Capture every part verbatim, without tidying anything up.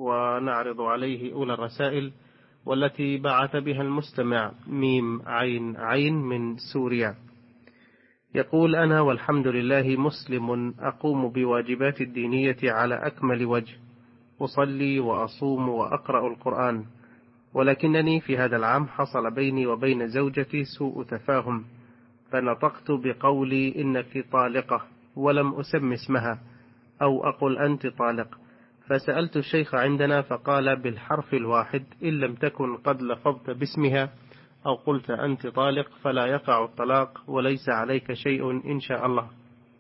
ونعرض عليه أولى الرسائل والتي بعث بها المستمع ميم عين عين من سوريا. يقول: أنا والحمد لله مسلم أقوم بواجبات الدينية على أكمل وجه، أصلي وأصوم وأقرأ القرآن، ولكنني في هذا العام حصل بيني وبين زوجتي سوء تفاهم، فنطقت بقولي إنك طالقة ولم أسم اسمها أو أقل أنت طالق، فسألت الشيخ عندنا فقال بالحرف الواحد إن لم تكن قد لفظت باسمها أو قلت أنت طالق فلا يقع الطلاق وليس عليك شيء إن شاء الله.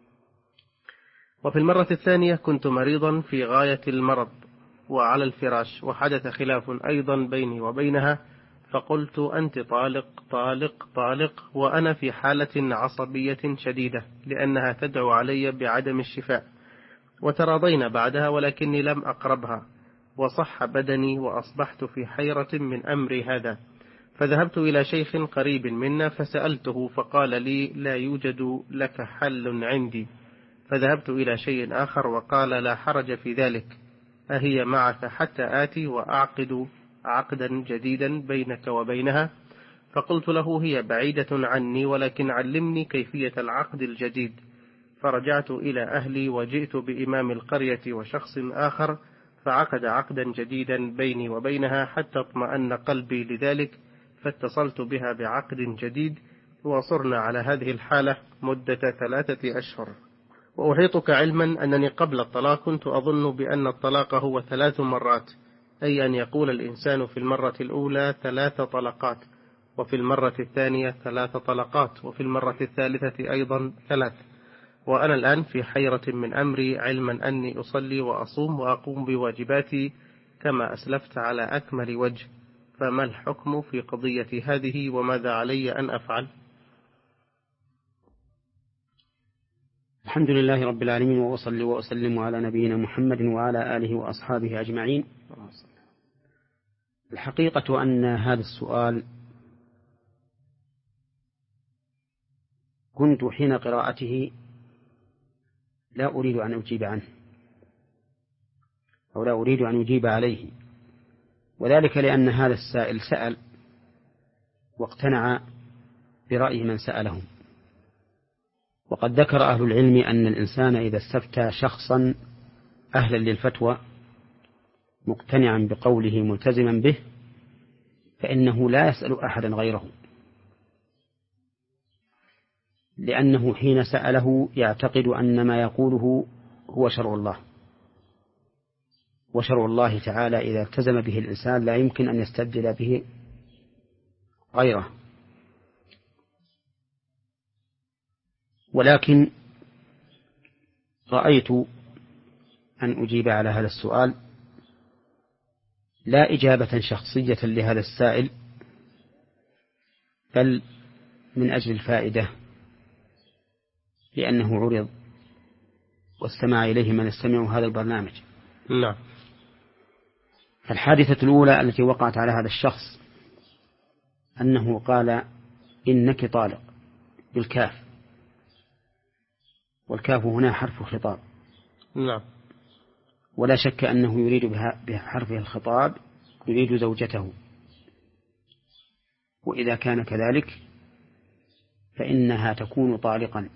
وفي المرة الثانية كنت مريضا في غاية المرض وعلى الفراش، وحدث خلاف أيضا بيني وبينها، فقلت أنت طالق طالق طالق وأنا في حالة عصبية شديدة لأنها تدعو علي بعدم الشفاء، وتراضينا بعدها ولكني لم أقربها، وصح بدني وأصبحت في حيرة من أمري هذا، فذهبت إلى شيخ قريب منا فسألته فقال لي لا يوجد لك حل عندي، فذهبت إلى شيء آخر وقال لا حرج في ذلك، أهي معك حتى آتي وأعقد عقدا جديدا بينك وبينها؟ فقلت له هي بعيدة عني ولكن علمني كيفية العقد الجديد، فرجعت إلى أهلي وجئت بإمام القرية وشخص آخر فعقد عقدا جديدا بيني وبينها حتى اطمأن قلبي لذلك، فاتصلت بها بعقد جديد وصرنا على هذه الحالة مدة ثلاثة أشهر. وأحيطك علما أنني قبل الطلاق كنت أظن بأن الطلاق هو ثلاث مرات، أي أن يقول الإنسان في المرة الأولى ثلاث طلقات، وفي المرة الثانية ثلاث طلقات، وفي المرة الثالثة أيضا ثلاث، وأنا الآن في حيرة من أمري، علما أني أصلي وأصوم وأقوم بواجباتي كما أسلفت على أكمل وجه، فما الحكم في قضية هذه وماذا علي أن أفعل؟ الحمد لله رب العالمين، وأصلي وأسلم على نبينا محمد وعلى آله وأصحابه أجمعين. الحقيقة أن هذا السؤال كنت حين قراءته لا أريد أن أجيب عنه أو لا أريد أن أجيب عليه، وذلك لأن هذا السائل سأل واقتنع برأي من سألهم، وقد ذكر أهل العلم أن الإنسان إذا استفتى شخصا أهلا للفتوى مقتنعا بقوله ملتزما به فإنه لا يسأل أحدا غيره، لأنه حين سأله يعتقد أن ما يقوله هو شرع الله، وشرع الله تعالى إذا التزم به الإنسان لا يمكن أن يستبدل به غيره. ولكن رأيت أن أجيب على هذا السؤال لا إجابة شخصية لهذا السائل، بل من أجل الفائدة، لأنه عرض واستمع إليه من استمعوا هذا البرنامج. نعم. الحادثة الأولى التي وقعت على هذا الشخص أنه قال إنك طالق بالكاف، والكاف هنا حرف خطاب. نعم. ولا شك أنه يريد بحرفه الخطاب يريد زوجته، وإذا كان كذلك فإنها تكون طالقا،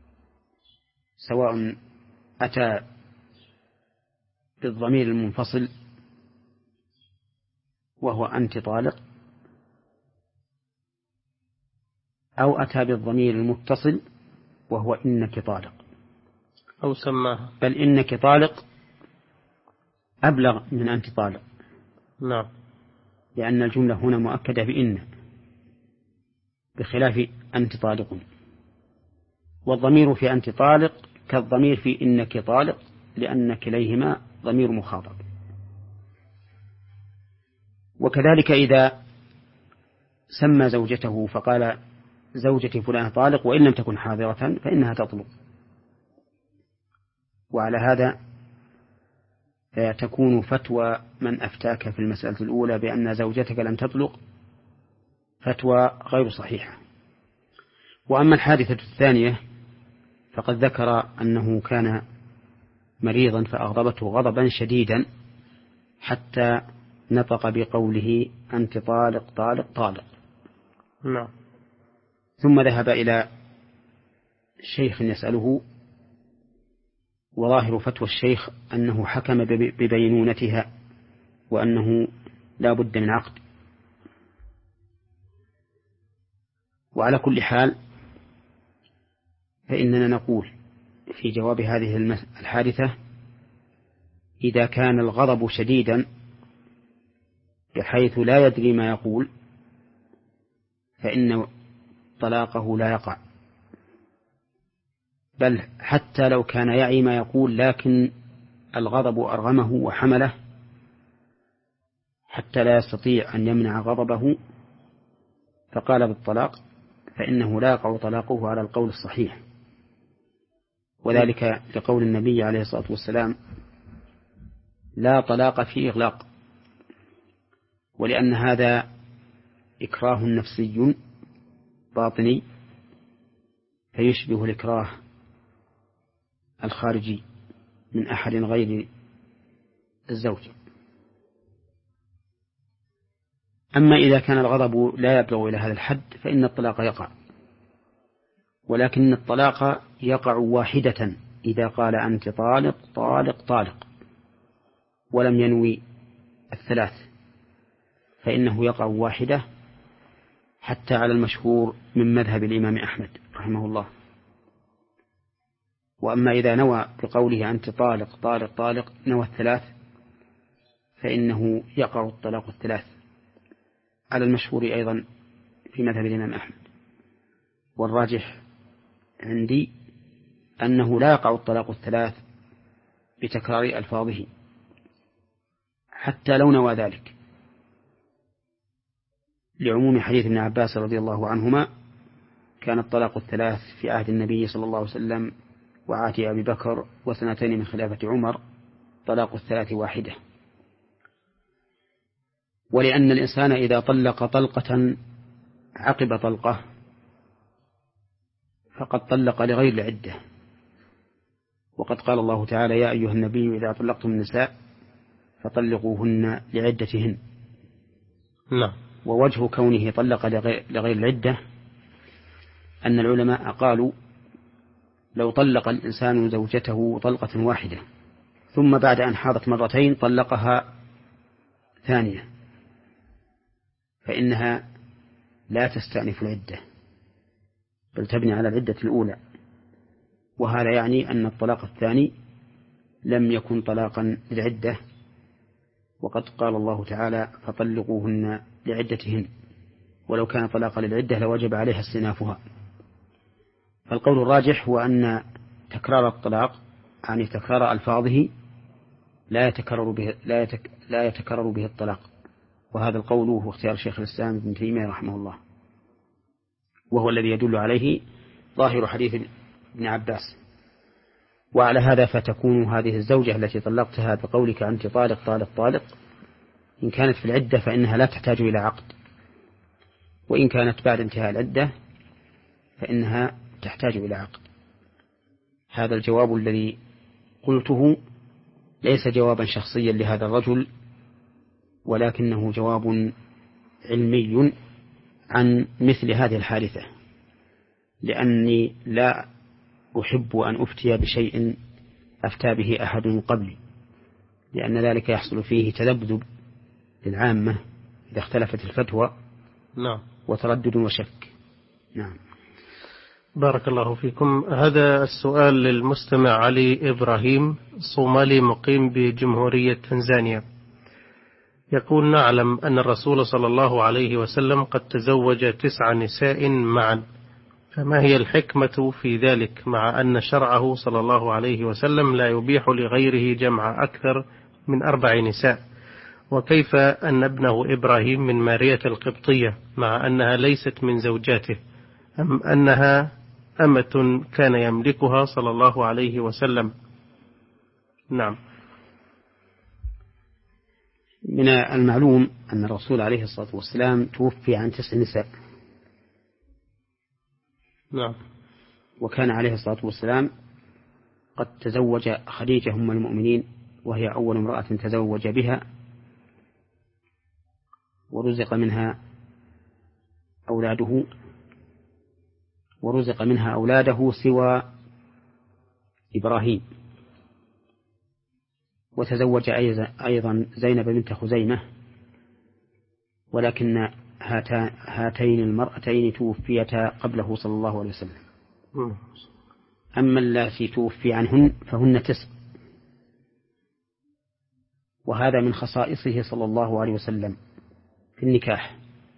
سواء أتى بالضمير المنفصل وهو أنت طالق، أو أتى بالضمير المتصل وهو إنك طالق، أو سماها، بل إنك طالق أبلغ من أنت طالق. نعم. لأن الجملة هنا مؤكدة بإن، بخلاف أنت طالق، والضمير في أنت طالق كالضمير في إنك طالق، لأن كليهما ضمير مخاطب. وكذلك إذا سمى زوجته فقال زوجتي فلان طالق وإن لم تكن حاضرة فإنها تطلق، وعلى هذا تكون فتوى من أفتاك في المسألة الأولى بأن زوجتك لم تطلق فتوى غير صحيحة. وأما الحادثة الثانية فقد ذكر أنه كان مريضا فأغضبته غضبا شديدا حتى نطق بقوله أنت طالق طالق طالق. نعم. ثم ذهب إلى شيخ يسأله، وظاهر فتوى الشيخ أنه حكم ببينونتها وأنه لا بد من عقد. وعلى كل حال فإننا نقول في جواب هذه الحادثة: إذا كان الغضب شديدا بحيث لا يدري ما يقول فإن طلاقه لا يقع، بل حتى لو كان يعي ما يقول لكن الغضب أرغمه وحمله حتى لا يستطيع أن يمنع غضبه فقال بالطلاق، فإنه لا يقع طلاقه على القول الصحيح، وذلك لقول النبي عليه الصلاة والسلام: لا طلاق في إغلاق. ولأن هذا إكراه نفسي باطني فيشبه الإكراه الخارجي من أحد غير الزوج. أما إذا كان الغضب لا يبلغ إلى هذا الحد فإن الطلاق يقع، ولكن الطلاق يقع واحدة إذا قال أنت طالق طالق طالق ولم ينوي الثلاث، فإنه يقع واحدة حتى على المشهور من مذهب الإمام أحمد رحمه الله. وأما إذا نوى بقوله أنت طالق طالق طالق نوى الثلاث فإنه يقع الطلاق الثلاث على المشهور أيضا في مذهب الإمام أحمد. والراجح عندي أنه لا يقع الطلاق الثلاث بتكرار ألفاظه حتى لو نوى ذلك، لعموم حديث ابن عباس رضي الله عنهما: كان الطلاق الثلاث في عهد النبي صلى الله عليه وسلم وعهد أبي بكر وسنتين من خلافة عمر، طلاق الثلاث واحدة. ولأن الإنسان إذا طلق طلقة عقب طلقة فقد طلق لغير العدة، وقد قال الله تعالى: يا أيها النبي إذا طلقتم النساء فطلقوهن لعدتهن. لا. ووجه كونه طلق لغير العدة أن العلماء قالوا: لو طلق الإنسان زوجته طلقة واحدة ثم بعد أن حاضت مرتين طلقها ثانية فإنها لا تستأنف العدة بل تبني على العدة الأولى، وهذا يعني أن الطلاق الثاني لم يكن طلاقا للعدة، وقد قال الله تعالى: فطلقوهن لعدتهن، ولو كان طلاقا للعدة لوجب عليها استئنافها. فالقول الراجح هو أن تكرار الطلاق يعني تكرار ألفاظه لا يتكرر به لا, يتك لا يتكرر به الطلاق، وهذا القول هو اختيار شيخ الإسلام ابن تيمية رحمه الله، وهو الذي يدل عليه ظاهر حديث ابن عباس. وعلى هذا فتكون هذه الزوجة التي طلقتها بقولك أنت طالق طالق طالق إن كانت في العدة فإنها لا تحتاج إلى عقد، وإن كانت بعد انتهاء العدة فإنها تحتاج إلى عقد. هذا الجواب الذي قلته ليس جوابا شخصيا لهذا الرجل، ولكنه جواب علمي عن مثل هذه الحادثة، لأني لا أحب أن أفتي بشيء أفتى به أحد من قبلي، لأن ذلك يحصل فيه تذبذب للعامة إذا اختلفت الفتوى. نعم. وتردد وشك. نعم. بارك الله فيكم. هذا السؤال للمستمع علي إبراهيم، صومالي مقيم بجمهورية تنزانيا، يقول: نعلم أن الرسول صلى الله عليه وسلم قد تزوج تسع نساء معا، فما هي الحكمة في ذلك مع أن شرعه صلى الله عليه وسلم لا يبيح لغيره جمع أكثر من أربع نساء؟ وكيف أن ابنه إبراهيم من مارية القبطية مع أنها ليست من زوجاته، أم أنها أمة كان يملكها صلى الله عليه وسلم؟ نعم. من المعلوم أن الرسول عليه الصلاة والسلام توفي عن تسع نساء. نعم. وكان عليه الصلاة والسلام قد تزوج خديجة أم المؤمنين، وهي أول امرأة تزوج بها ورزق منها أولاده ورزق منها أولاده سوى إبراهيم، وتزوج أيضا زينب بنت خزيمة، ولكن هاتين المرأتين توفيتا قبله صلى الله عليه وسلم. أما اللاتي توفي عنهن فهن تسع، وهذا من خصائصه صلى الله عليه وسلم في النكاح.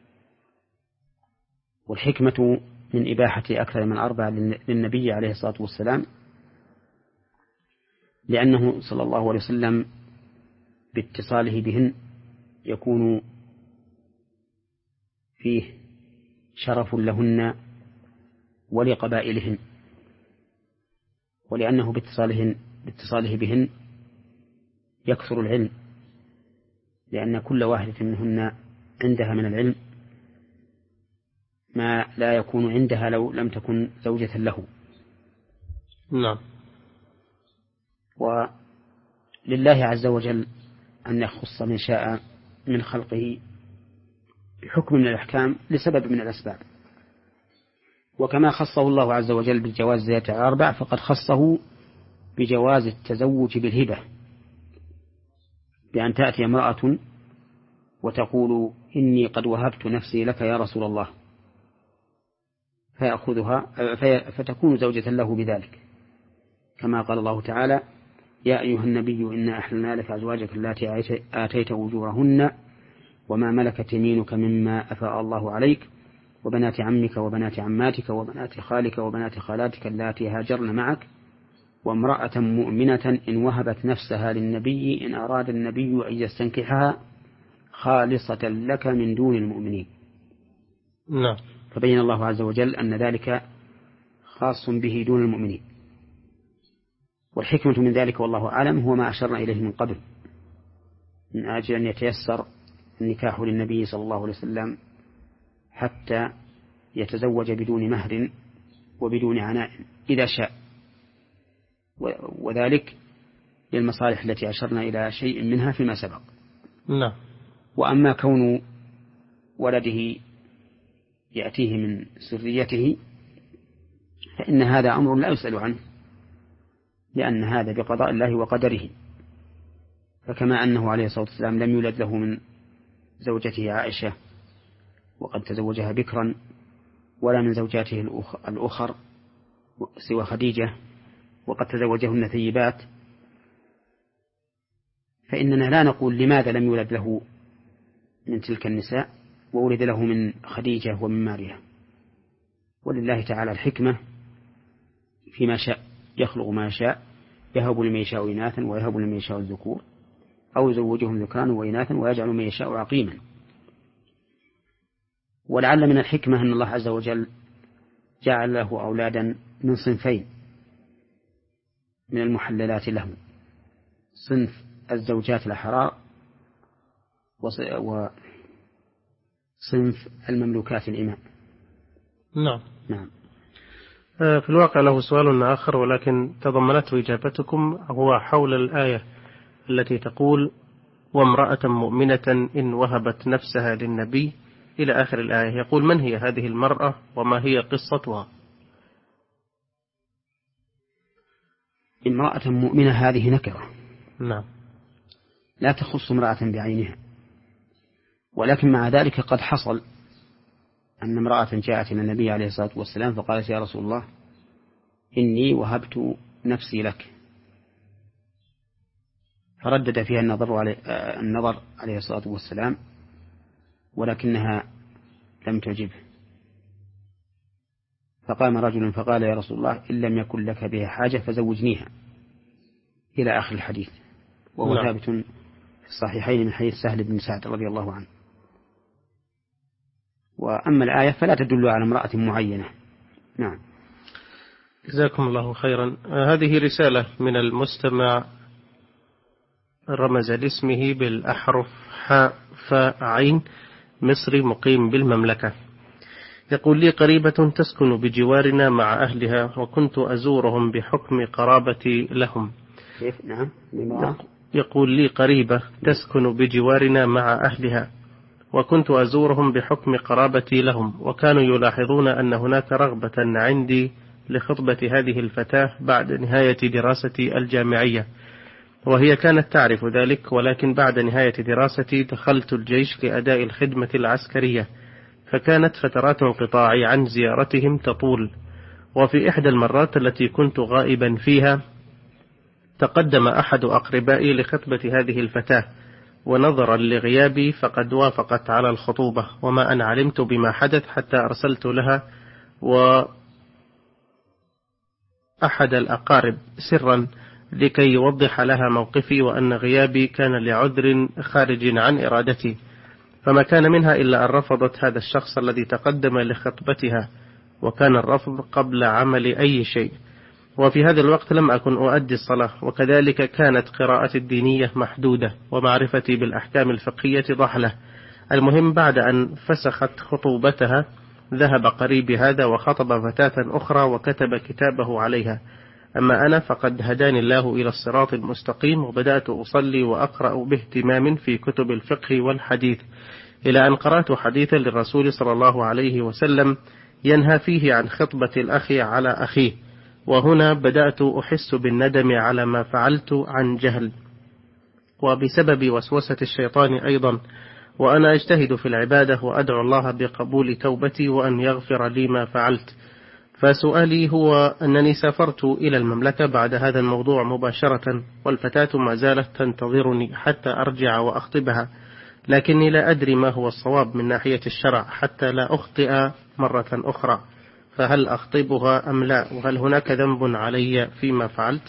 والحكمة من إباحة أكثر من أربع للنبي عليه الصلاة والسلام لأنه صلى الله عليه وسلم باتصاله بهن يكون فيه شرف لهن ولقبائلهن، ولأنه باتصالهن باتصاله بهن يكثر العلم، لأن كل واحدة منهن عندها من العلم ما لا يكون عندها لو لم تكن زوجة له. نعم. ولله عز وجل أن يخص من شاء من خلقه بحكم من الأحكام لسبب من الأسباب، وكما خصه الله عز وجل بالجواز زيادة على أربع فقد خصه بجواز التزوج بالهبة، بأن تأتي امرأة وتقول إني قد وهبت نفسي لك يا رسول الله، فيأخذها فتكون زوجة له بذلك، كما قال الله تعالى: يا أيها النبي إنا أحللنا لك أزواجك اللاتي آتيت أجورهن وما ملكت يمينك مما أفاء الله عليك وبنات عمك وبنات عماتك وبنات خالك وبنات خالاتك اللاتي هاجرن معك وامرأة مؤمنة إن وهبت نفسها للنبي إن أراد النبي أن يستنكحها خالصة لك من دون المؤمنين. نعم. فبين الله عز وجل أن ذلك خاص به دون المؤمنين. والحكمة من ذلك والله أعلم هو ما أشرنا إليه من قبل، من أجل أن يتيسر النكاح للنبي صلى الله عليه وسلم حتى يتزوج بدون مهر وبدون عناء إذا شاء، وذلك للمصالح التي أشرنا إلى شيء منها فيما سبق. نعم. وأما كون ولده يأتيه من سريته فإن هذا أمر لا يسأل عنه، لأن هذا بقضاء الله وقدره. فكما أنه عليه الصلاة والسلام لم يولد له من زوجته عائشة وقد تزوجها بكرا، ولا من زوجاته الأخر سوى خديجة وقد تزوجهن ثيبات، فإننا لا نقول لماذا لم يولد له من تلك النساء وولد له من خديجة ومن ماريا. ولله تعالى الحكمة فيما شاء، يخلق ما يشاء، يهب لمن يشاء إناثا ويهب لمن يشاء الذكور أو يزوجهم ذكرانا وإناثا ويجعل من يشاء عقيما. ولعل من الحكمة أن الله عز وجل جعل له أولادا من صنفين من المحللات له: صنف الزوجات الأحرار وصنف المملوكات الإماء. نعم. نعم. في الواقع له سؤال آخر ولكن تضمنته إجابتكم، هو حول الآية التي تقول: وامرأة مؤمنة إن وهبت نفسها للنبي إلى آخر الآية. يقول: من هي هذه المرأة وما هي قصتها؟ امرأة مؤمنة هذه نكرة. نعم. لا تخص امرأة بعينها، ولكن مع ذلك قد حصل أن امرأة جاءت إلى النبي عليه الصلاة والسلام فقالت: يا رسول الله إني وهبت نفسي لك، فردد فيها النظر عليه, النظر عليه الصلاة والسلام ولكنها لم تعجبه، فقام رجل فقال: يا رسول الله إن لم يكن لك بها حاجة فزوجنيها، إلى آخر الحديث، وهو نعم. ثابت في الصحيحين من حديث سهل بن سعد رضي الله عنه. وأما الآية فلا تدل على امرأة معينة. نعم. جزاكم الله خيرا. هذه رسالة من المستمع رمز لاسمه بالأحرف حاء فاء عين، مصري مقيم بالمملكة. يقول: لي قريبة تسكن بجوارنا مع أهلها وكنت أزورهم بحكم قرابتي لهم. كيف؟ نعم. يقول: لي قريبة تسكن بجوارنا مع أهلها وكنت أزورهم بحكم قرابتي لهم، وكانوا يلاحظون أن هناك رغبة عندي لخطبة هذه الفتاة بعد نهاية دراستي الجامعية، وهي كانت تعرف ذلك، ولكن بعد نهاية دراستي دخلت الجيش لأداء الخدمة العسكرية، فكانت فترات انقطاعي عن زيارتهم تطول. وفي إحدى المرات التي كنت غائبا فيها تقدم أحد أقربائي لخطبة هذه الفتاة، ونظرا لغيابي فقد وافقت على الخطوبة، وما أن علمت بما حدث حتى أرسلت لها وأحد الأقارب سرا لكي يوضح لها موقفي، وأن غيابي كان لعذر خارج عن إرادتي، فما كان منها إلا أن رفضت هذا الشخص الذي تقدم لخطبتها، وكان الرفض قبل عمل أي شيء. وفي هذا الوقت لم أكن أؤدي الصلاة، وكذلك كانت قراءتي الدينية محدودة، ومعرفتي بالأحكام الفقهية ضحلة. المهم بعد أن فسخت خطوبتها ذهب قريبي هذا وخطب فتاة أخرى وكتب كتابه عليها. أما أنا فقد هداني الله إلى الصراط المستقيم، وبدأت أصلي وأقرأ باهتمام في كتب الفقه والحديث، إلى أن قرأت حديثا للرسول صلى الله عليه وسلم ينهى فيه عن خطبة الأخ على أخيه، وهنا بدأت أحس بالندم على ما فعلت عن جهل، وبسبب وسوسة الشيطان أيضا، وأنا أجتهد في العبادة وأدعو الله بقبول توبتي وأن يغفر لي ما فعلت. فسؤالي هو أنني سافرت إلى المملكة بعد هذا الموضوع مباشرة، والفتاة ما زالت تنتظرني حتى أرجع وأخطبها، لكني لا أدري ما هو الصواب من ناحية الشرع حتى لا أخطئ مرة أخرى، فهل أخطبها أم لا؟ وهل هناك ذنب علي فيما فعلت؟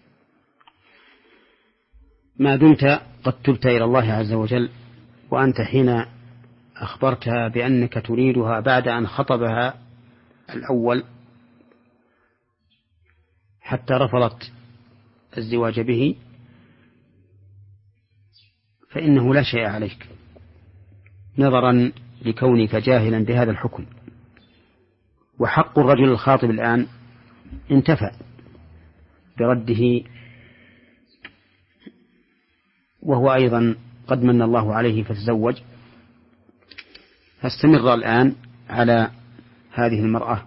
ما دمت قد تبت إلى الله عز وجل، وأنت حين أخبرتها بأنك تريدها بعد أن خطبها الأول حتى رفضت الزواج به، فإنه لا شيء عليك نظرا لكونك جاهلا بهذا الحكم. وحق الرجل الخاطب الآن انتفى برده، وهو أيضا قد من الله عليه فتزوج، فاستمر الآن على هذه المرأة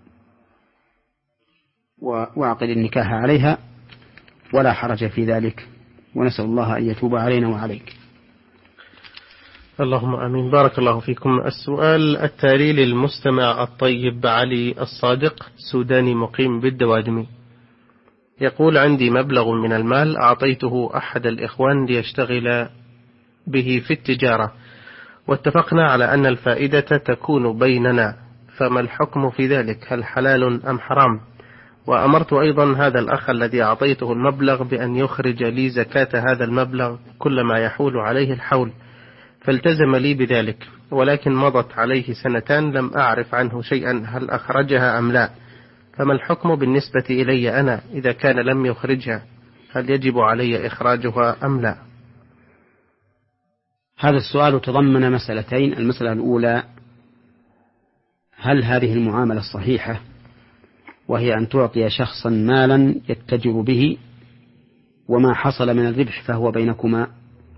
وأعقد النكاح عليها، ولا حرج في ذلك، ونسأل الله أن يتوب علينا وعليك. اللهم آمين. بارك الله فيكم. السؤال التالي للمستمع الطيب علي الصادق، سوداني مقيم بالدوادمي، يقول: عندي مبلغ من المال أعطيته أحد الإخوان ليشتغل به في التجارة، واتفقنا على أن الفائدة تكون بيننا، فما الحكم في ذلك؟ هل حلال أم حرام؟ وأمرت أيضا هذا الأخ الذي أعطيته المبلغ بأن يخرج لي زكاة هذا المبلغ كلما يحول عليه الحول، فالتزم لي بذلك، ولكن مضت عليه سنتان لم أعرف عنه شيئا، هل أخرجها أم لا؟ فما الحكم بالنسبة إلي أنا إذا كان لم يخرجها؟ هل يجب علي إخراجها أم لا؟ هذا السؤال تضمن مسألتين. المسألة الأولى: هل هذه المعاملة صحيحة، وهي أن تعطي شخصا مالا يتجر به، وما حصل من الربح فهو بينكما؟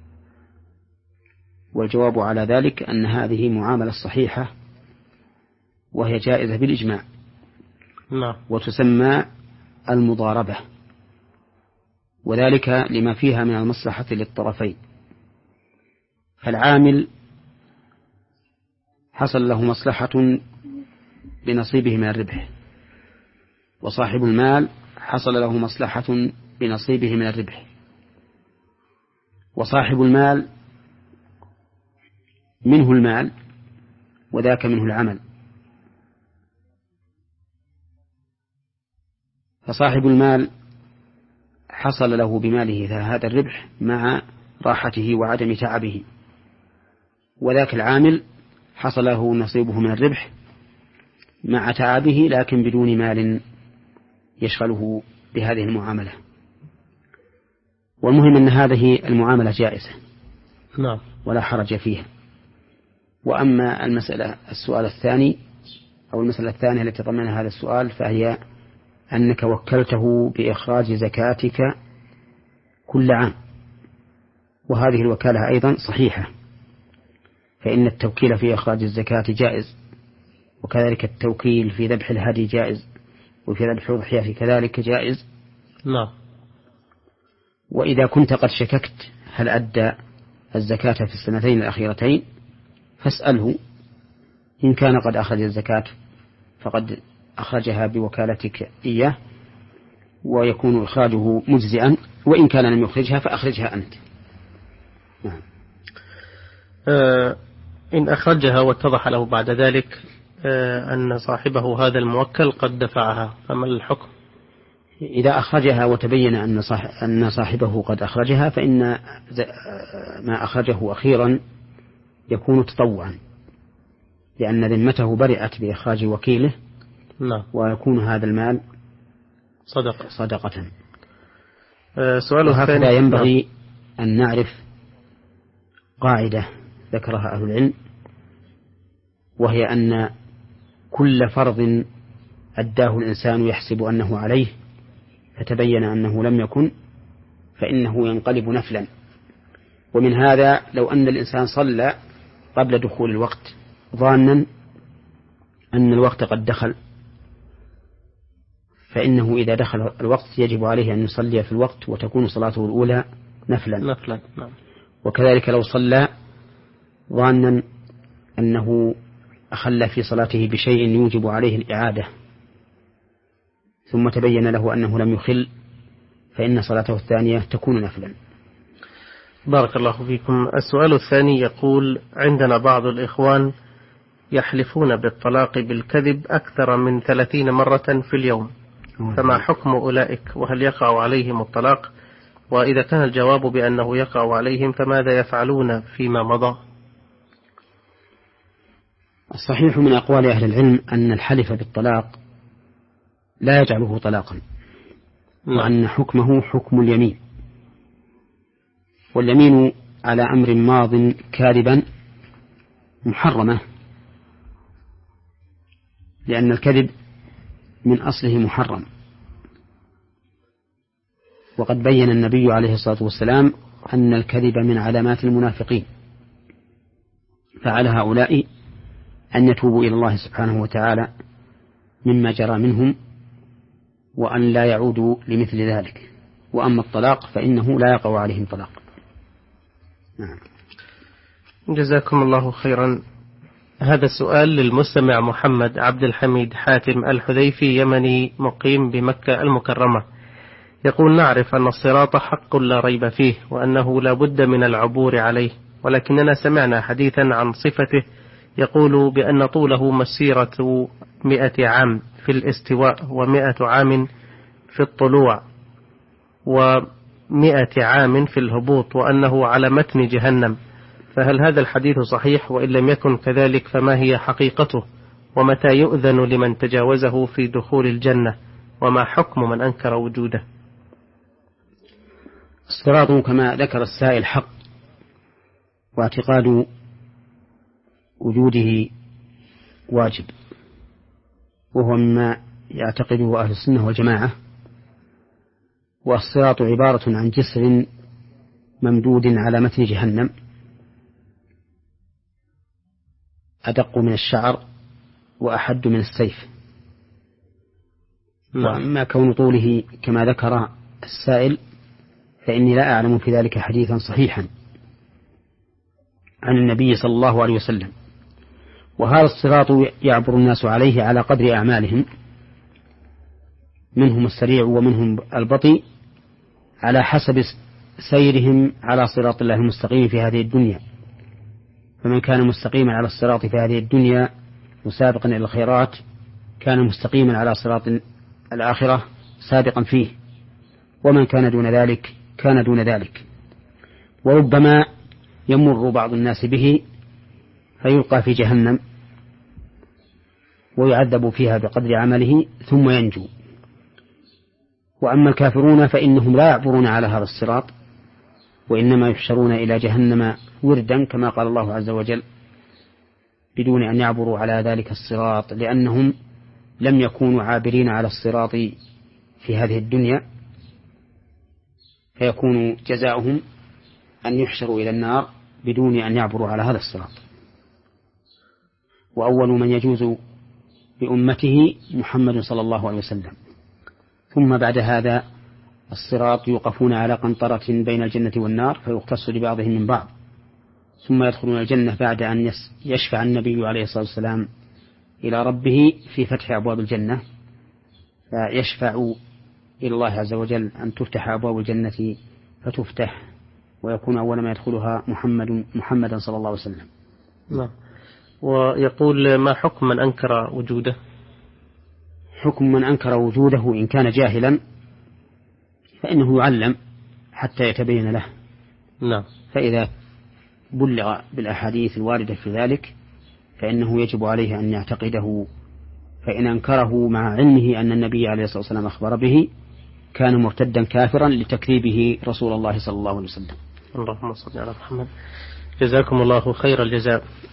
والجواب على ذلك أن هذه معاملة صحيحة، وهي جائزة بالإجماع، لا. وتسمى المضاربة، وذلك لما فيها من المصلحة للطرفين. فالعامل حصل له مصلحة بنصيبه من الربح، وصاحب المال حصل له مصلحة بنصيبه من الربح. وصاحب المال منه المال وذاك منه العمل، فصاحب المال حصل له بماله هذا الربح مع راحته وعدم تعبه، وذاك العامل حصل له نصيبه من الربح مع تعبه لكن بدون مال يشغله بهذه المعاملة. والمهم أن هذه المعاملة جائزة نعم ولا حرج فيها. وأما المسألة السؤال الثاني أو المسألة الثانية التي تضمنها هذا السؤال، فهي أنك وكلته بإخراج زكاتك كل عام، وهذه الوكالة أيضا صحيحة، فإن التوكيل في إخراج الزكاة جائز، وكذلك التوكيل في ذبح الهدي جائز، وفي ذبح الأضحية كذلك جائز. نعم. وإذا كنت قد شككت هل أدى الزكاة في السنتين الأخيرتين فاسأله، إن كان قد أخرج الزكاة فقد أخرجها بوكالتك إياه ويكون إخراجه مجزئا، وإن كان لم يخرجها فأخرجها أنت. نعم. آه إن أخرجها واتضح له بعد ذلك آه أن صاحبه هذا الموكل قد دفعها فما الحكم؟ إذا أخرجها وتبين أن أن صاحبه قد أخرجها فإن ما أخرجه أخيرا يكون تطوعا، لأن ذمته برئت بإخراج وكيله. نعم. ويكون هذا المال صدقة صدقة. أه سؤال الثاني. وهكذا ينبغي أن نعرف قاعدة ذكرها أهل العلم، وهي أن كل فرض أداه الإنسان يحسب أنه عليه فتبين أنه لم يكن فإنه ينقلب نفلا. ومن هذا لو أن الإنسان صلى قبل دخول الوقت ظانا أن الوقت قد دخل، فإنه إذا دخل الوقت يجب عليه أن يصلي في الوقت وتكون صلاته الأولى نفلا. نفلا. نعم. وكذلك لو صلى ظانا أنه أخل في صلاته بشيء يوجب عليه الإعادة ثم تبين له أنه لم يخل فإن صلاته الثانية تكون نفلا. بارك الله فيكم. السؤال الثاني يقول: عندنا بعض الإخوان يحلفون بالطلاق بالكذب أكثر من ثلاثين مرة في اليوم، فما حكم أولئك؟ وهل يقع عليهم الطلاق؟ وإذا كان الجواب بأنه يقع عليهم فماذا يفعلون فيما مضى؟ الصحيح من أقوال أهل العلم أن الحلف بالطلاق لا يجعله طلاقا، وأن حكمه حكم اليمين، واليمين على أمر ماض كاذبا محرمة، لأن الكذب من أصله محرم. وقد بين النبي عليه الصلاة والسلام أن الكذب من علامات المنافقين، فعلى هؤلاء أن يتوبوا إلى الله سبحانه وتعالى مما جرى منهم وأن لا يعودوا لمثل ذلك. وأما الطلاق فإنه لا يقع عليهم طلاق. نعم. جزاكم الله خيرا. هذا السؤال للمستمع محمد عبد الحميد حاتم الحذيفي، يمني مقيم بمكة المكرمة، يقول: نعرف أن الصراط حق لا ريب فيه وأنه لا بد من العبور عليه، ولكننا سمعنا حديثا عن صفته يقول بأن طوله مسيرة مئة عام في الاستواء ومئة عام في الطلوع ومئة عام في الهبوط، وأنه على متن جهنم، فهل هذا الحديث صحيح؟ وإن لم يكن كذلك فما هي حقيقته؟ ومتى يؤذن لمن تجاوزه في دخول الجنة؟ وما حكم من أنكر وجوده؟ الصراط كما ذكر السائل حق، واعتقاد وجوده واجب، وهو مما يعتقده أهل السنة والجماعة. والصراط عبارة عن جسر ممدود على متن جهنم أدق من الشعر وأحد من السيف. وأما كون طوله كما ذكر السائل فإني لا أعلم في ذلك حديثا صحيحا عن النبي صلى الله عليه وسلم. وهذا الصراط يعبر الناس عليه على قدر أعمالهم، منهم السريع ومنهم البطيء، على حسب سيرهم على صراط الله المستقيم في هذه الدنيا. فمن كان مستقيما على الصراط في هذه الدنيا مسابقا إلى الخيرات كان مستقيما على صراط الآخرة سابقا فيه، ومن كان دون ذلك كان دون ذلك. وربما يمر بعض الناس به فيلقى في جهنم ويعذب فيها بقدر عمله ثم ينجو. وأما الكافرون فإنهم لا يعبرون على هذا الصراط، وإنما يحشرون إلى جهنم وردا كما قال الله عز وجل، بدون أن يعبروا على ذلك الصراط، لأنهم لم يكونوا عابرين على الصراط في هذه الدنيا، فيكون جزاؤهم أن يحشروا إلى النار بدون أن يعبروا على هذا الصراط. وأول من يجوز بأمته محمد صلى الله عليه وسلم. ثم بعد هذا الصراط يوقفون على قنطرة بين الجنة والنار فيختص لبعضهم من بعض، ثم يدخلون الجنة بعد أن يشفع النبي عليه الصلاة والسلام إلى ربه في فتح أبواب الجنة، فيشفع إلى الله عز وجل أن تفتح أبواب الجنة فتفتح، ويكون أول ما يدخلها محمد محمدا صلى الله عليه وسلم. نعم. ويقول ما حكم من أنكر وجوده؟ حكم من أنكر وجوده إن كان جاهلا فإنه يعلم حتى يتبين له. نعم. فإذا بلغ بالأحاديث الواردة في ذلك فإنه يجب عليه أن يعتقده، فإن أنكره مع علمه أن النبي عليه الصلاة والسلام أخبر به كان مرتدا كافرا لتكذيبه رسول الله صلى الله عليه وسلم. اللهم صل على محمد. جزاكم الله خير الجزاء.